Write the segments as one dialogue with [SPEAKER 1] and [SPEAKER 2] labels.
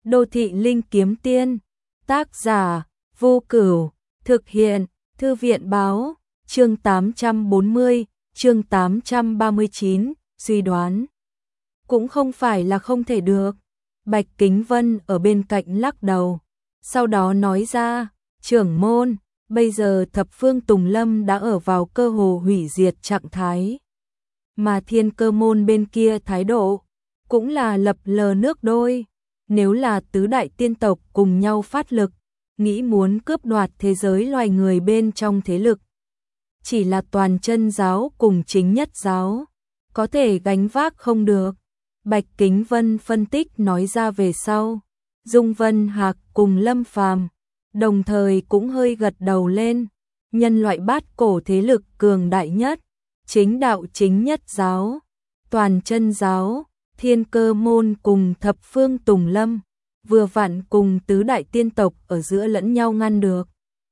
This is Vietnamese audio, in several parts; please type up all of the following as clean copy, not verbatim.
[SPEAKER 1] Đô thị linh kiếm tiên, tác giả, Vô Cửu, thực hiện, Thư viện báo, chương 840, chương 839, suy đoán. Cũng không phải là không thể được. Bạch Kính Vân ở bên cạnh lắc đầu, sau đó nói ra, trưởng môn, bây giờ thập phương Tùng Lâm đã ở vào cơ hồ hủy diệt trạng thái. Mà Thiên Cơ môn bên kia thái độ, cũng là lập lờ nước đôi. Nếu là tứ đại tiên tộc cùng nhau phát lực, nghĩ muốn cướp đoạt thế giới loài người bên trong thế lực, chỉ là toàn chân giáo cùng chính nhất giáo có thể gánh vác không được. Bạch Kính Vân phân tích nói ra về sau, Dung Vân Hạc cùng Lâm Phàm đồng thời cũng hơi gật đầu lên. Nhân loại bát cổ thế lực cường đại nhất, chính đạo chính nhất giáo, toàn chân giáo, Thiên Cơ môn cùng thập phương Tùng Lâm, vừa vặn cùng tứ đại tiên tộc ở giữa lẫn nhau ngăn được.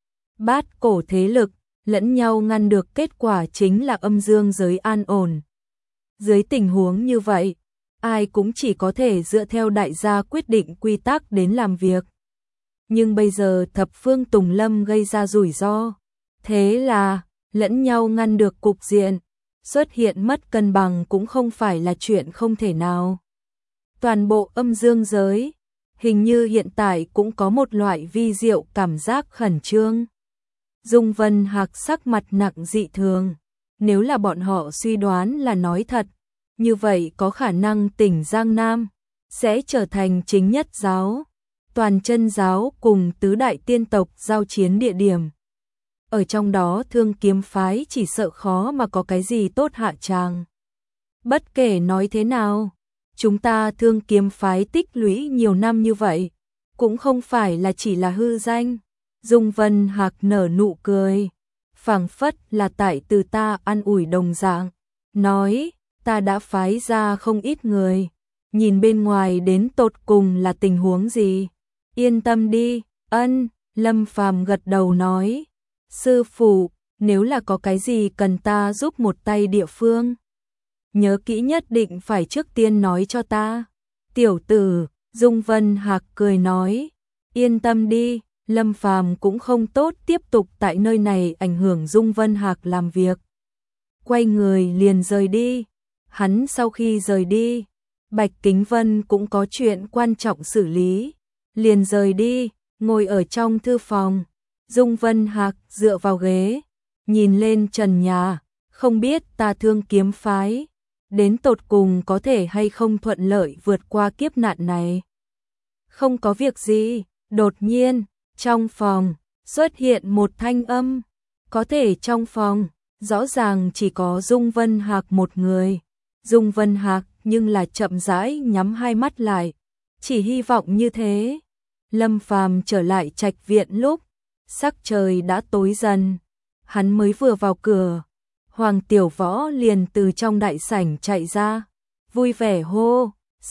[SPEAKER 1] Bát cổ thế lực, lẫn nhau ngăn được, kết quả chính là âm dương giới an ổn. Dưới tình huống như vậy, ai cũng chỉ có thể dựa theo đại gia quyết định quy tắc đến làm việc. Nhưng bây giờ thập phương Tùng Lâm gây ra rủi ro, thế là lẫn nhau ngăn được cục diện, xuất hiện mất cân bằng cũng không phải là chuyện không thể nào. Toàn bộ âm dương giới, hình như hiện tại cũng có một loại vi diệu cảm giác khẩn trương. Dung Vân Hạc sắc mặt nặng dị thường, nếu là bọn họ suy đoán là nói thật, như vậy có khả năng tỉnh Giang Nam sẽ trở thành chính nhất giáo, toàn chân giáo cùng tứ đại tiên tộc giao chiến địa điểm. Ở trong đó Thương Kiếm phái chỉ sợ khó mà có cái gì tốt hạ tràng. Bất kể nói thế nào, chúng ta Thương Kiếm phái tích lũy nhiều năm như vậy, cũng không phải là chỉ là hư danh. Dung Vân Hạc nở nụ cười, phảng phất là tại từ ta an ủi đồng dạng, nói, ta đã phái ra không ít người, nhìn bên ngoài đến tột cùng là tình huống gì. Yên tâm đi, ân, Lâm Phàm gật đầu nói, sư phụ, nếu là có cái gì cần ta giúp một tay địa phương, nhớ kỹ nhất định phải trước tiên nói cho ta. Tiểu tử, Dung Vân Hạc cười nói, yên tâm đi, Lâm Phàm cũng không tốt tiếp tục tại nơi này ảnh hưởng Dung Vân Hạc làm việc. Quay người liền rời đi. Hắn sau khi rời đi, Bạch Kính Vân cũng có chuyện quan trọng xử lý, liền rời đi, ngồi ở trong thư phòng. Dung Vân Hạc dựa vào ghế, nhìn lên trần nhà, không biết ta Thương Kiếm phái đến tột cùng có thể hay không thuận lợi vượt qua kiếp nạn này. Không có việc gì, đột nhiên, trong phòng xuất hiện một thanh âm, có thể trong phòng rõ ràng chỉ có Dung Vân Hạc một người. Dung Vân Hạc nhưng là chậm rãi nhắm hai mắt lại, chỉ hy vọng như thế. Lâm Phàm trở lại trạch viện lúc sắc trời đã tối dần, hắn mới vừa vào cửa, Hoàng Tiểu Võ liền từ trong đại sảnh chạy ra, vui vẻ hô,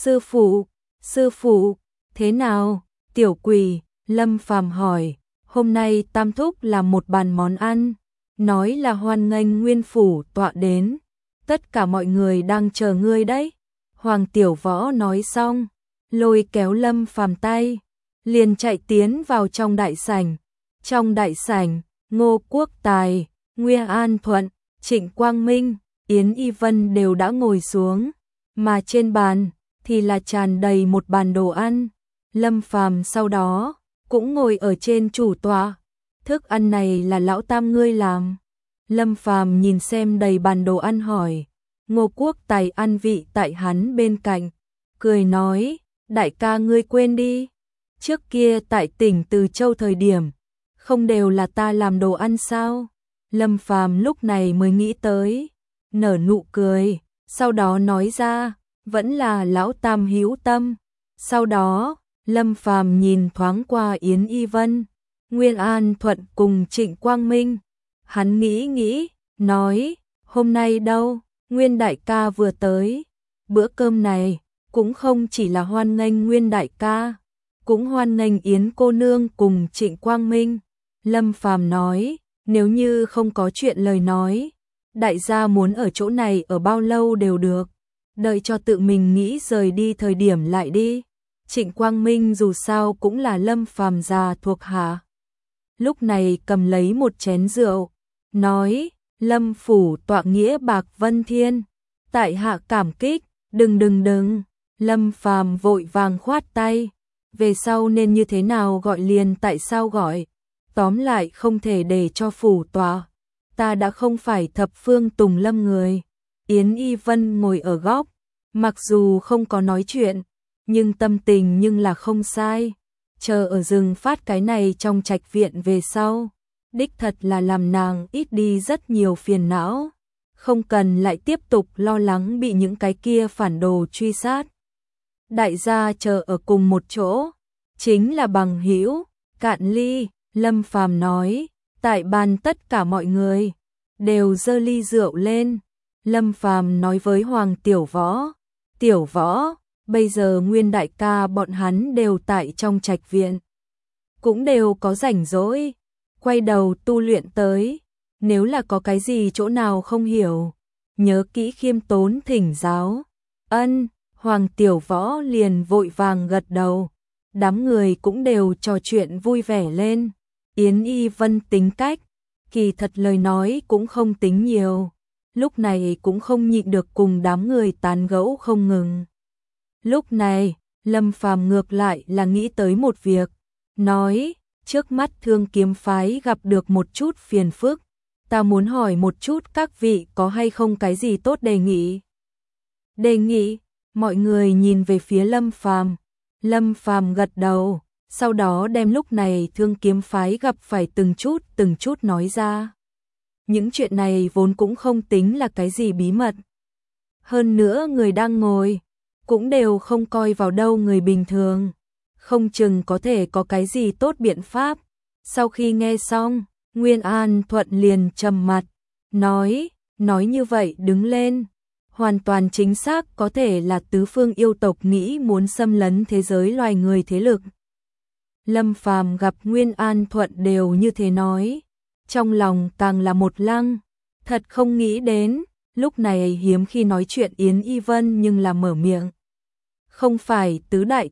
[SPEAKER 1] sư phụ, thế nào, tiểu quỷ? Lâm Phàm hỏi, hôm nay Tam Thúc làm một bàn món ăn, nói là hoan nghênh nguyên phủ tọa đến, tất cả mọi người đang chờ ngươi đấy. Hoàng Tiểu Võ nói xong, lôi kéo Lâm Phàm tay, liền chạy tiến vào trong đại sảnh. Trong đại sảnh, Ngô Quốc Tài, Nguyên An Thuận, Trịnh Quang Minh, Yến Y Vân đều đã ngồi xuống, mà trên bàn thì là tràn đầy một bàn đồ ăn. Lâm Phàm sau đó cũng ngồi ở trên chủ tọa. Thức ăn này là lão Tam ngươi làm? Lâm Phàm nhìn xem đầy bàn đồ ăn hỏi. Ngô Quốc Tài ăn vị tại hắn bên cạnh, cười nói, đại ca ngươi quên đi, trước kia tại tỉnh Từ Châu thời điểm, không đều là ta làm đồ ăn sao? Lâm Phàm lúc này mới nghĩ tới, nở nụ cười, sau đó nói ra, vẫn là lão Tam hữu tâm. Sau đó, Lâm Phàm nhìn thoáng qua Yến Y Vân, Nguyên An Thuận cùng Trịnh Quang Minh, hắn nghĩ, nói, hôm nay đâu, Nguyên đại ca vừa tới, bữa cơm này cũng không chỉ là hoan nghênh Nguyên đại ca, cũng hoan nghênh Yến cô nương cùng Trịnh Quang Minh. Lâm Phàm nói, nếu như không có chuyện lời nói, đại gia muốn ở chỗ này ở bao lâu đều được, đợi cho tự mình nghĩ rời đi thời điểm lại đi. Trịnh Quang Minh dù sao cũng là Lâm Phàm già thuộc hạ. Lúc này cầm lấy một chén rượu, nói, Lâm phủ tọa nghĩa bạc vân thiên, tại hạ cảm kích, đừng. Lâm Phàm vội vàng khoát tay, về sau nên như thế nào gọi liền tại sao gọi, tóm lại không thể để cho phủ tọa, ta đã không phải thập phương Tùng Lâm người. Yến Y Vân ngồi ở góc, mặc dù không có nói chuyện, nhưng tâm tình nhưng là không sai, chờ ở rừng phát cái này trong trạch viện về sau, đích thật là làm nàng ít đi rất nhiều phiền não, không cần lại tiếp tục lo lắng bị những cái kia phản đồ truy sát. Đại gia chờ ở cùng một chỗ, chính là bằng hữu, cạn ly, Lâm Phàm nói, tại bàn tất cả mọi người đều giơ ly rượu lên. Lâm Phàm nói với Hoàng Tiểu Võ, bây giờ Nguyên đại ca bọn hắn đều tại trong trạch viện, cũng đều có rảnh rỗi, quay đầu tu luyện tới, nếu là có cái gì chỗ nào không hiểu, nhớ kỹ khiêm tốn thỉnh giáo. Ân, Hoàng Tiểu Võ liền vội vàng gật đầu, đám người cũng đều trò chuyện vui vẻ lên. Yến Y Vân tính cách, kỳ thật lời nói cũng không tính nhiều, lúc này cũng không nhịn được cùng đám người tán gẫu không ngừng. Lúc này, Lâm Phàm ngược lại là nghĩ tới một việc, nói, trước mắt Thương Kiếm phái gặp được một chút phiền phức, ta muốn hỏi một chút các vị có hay không cái gì tốt đề nghị. Đề nghị, mọi người nhìn về phía Lâm Phàm. Lâm Phàm gật đầu, sau đó đem lúc này Thương Kiếm phái gặp phải từng chút nói ra. Những chuyện này vốn cũng không tính là cái gì bí mật. Hơn nữa người đang ngồi, cũng đều không coi vào đâu người bình thường, không chừng có thể có cái gì tốt biện pháp. Sau khi nghe xong, Nguyên An Thuận liền trầm mặt, nói như vậy đứng lên, hoàn toàn chính xác có thể là tứ phương yêu tộc nghĩ muốn xâm lấn thế giới loài người thế lực. Lâm Phàm gặp Nguyên An Thuận đều như thế nói, trong lòng càng là một lăng, thật không nghĩ đến, lúc này hiếm khi nói chuyện Yến Y Vân nhưng là mở miệng. Không phải tứ đại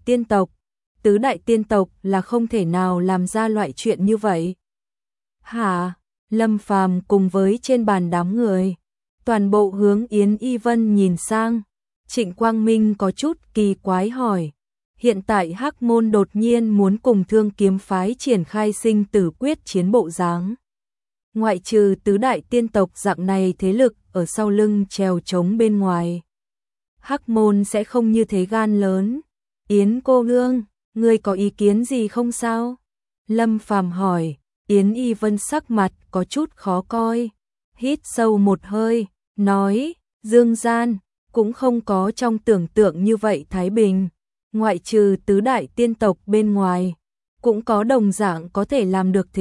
[SPEAKER 1] tiên tộc là không thể nào làm ra loại chuyện như vậy. Hả? Lâm Phàm cùng với trên bàn đám người, toàn bộ hướng Yến Y Vân nhìn sang. Trịnh Quang Minh có chút kỳ quái hỏi, hiện tại Hắc Môn đột nhiên muốn cùng Thương Kiếm phái triển khai sinh tử quyết chiến bộ dáng. Ngoại trừ tứ đại tiên tộc dạng này thế lực ở sau lưng trèo trống bên ngoài, Hắc Môn sẽ không như thế gan lớn. Yến cô nương, ngươi có ý kiến gì không sao? Lâm Phàm hỏi. Yến Y Vân sắc mặt có chút khó coi, hít sâu một hơi, nói, dương gian, cũng không có trong tưởng tượng như vậy thái bình, ngoại trừ tứ đại tiên tộc bên ngoài, cũng có đồng dạng có thể làm được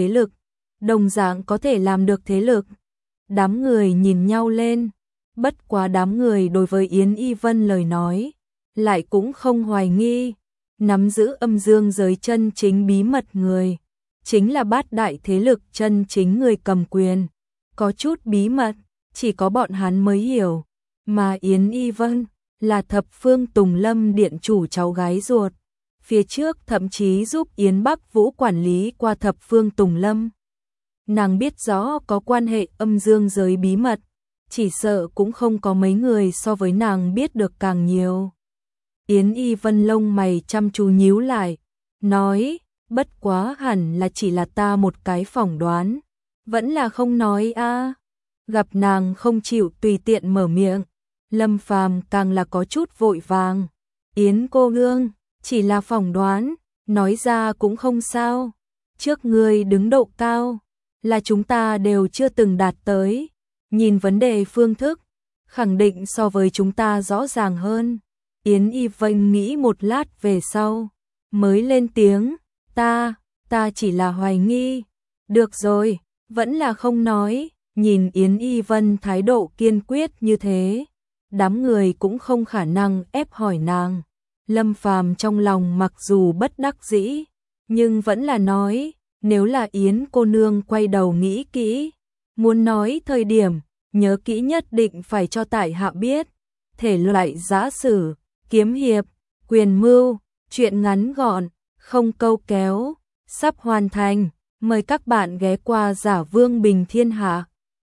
[SPEAKER 1] thế lực. Đám người nhìn nhau lên, bất quá đám người đối với Yến Y Vân lời nói, lại cũng không hoài nghi, nắm giữ âm dương giới chân chính bí mật người, chính là bát đại thế lực chân chính người cầm quyền, có chút bí mật, chỉ có bọn hắn mới hiểu, mà Yến Y Vân là thập phương Tùng Lâm điện chủ cháu gái ruột, phía trước thậm chí giúp Yến Bắc Vũ quản lý qua thập phương Tùng Lâm. Nàng biết rõ có quan hệ âm dương giới bí mật, chỉ sợ cũng không có mấy người so với nàng biết được càng nhiều. Yến Y Vân lông mày chăm chú nhíu lại, nói, bất quá hẳn là chỉ là ta một cái phỏng đoán, vẫn là không nói a. Gặp nàng không chịu tùy tiện mở miệng, Lâm Phàm càng là có chút vội vàng. Yến cô nương, chỉ là phỏng đoán, nói ra cũng không sao. Trước ngươi đứng độ cao, là chúng ta đều chưa từng đạt tới, nhìn vấn đề phương thức, khẳng định so với chúng ta rõ ràng hơn. Yến Y Vân nghĩ một lát về sau, mới lên tiếng, ta chỉ là hoài nghi. Được rồi, vẫn là không nói. Nhìn Yến Y Vân thái độ kiên quyết như thế, đám người cũng không khả năng ép hỏi nàng. Lâm Phàm trong lòng mặc dù bất đắc dĩ, nhưng vẫn là nói, nếu là Yến cô nương quay đầu nghĩ kỹ, muốn nói thời điểm, nhớ kỹ nhất định phải cho tại hạ biết. Thể loại giã sử, kiếm hiệp, quyền mưu, Chuyện ngắn gọn, không câu kéo, sắp hoàn thành. Mời các bạn ghé qua Giả Vương Bình Thiên Hạ.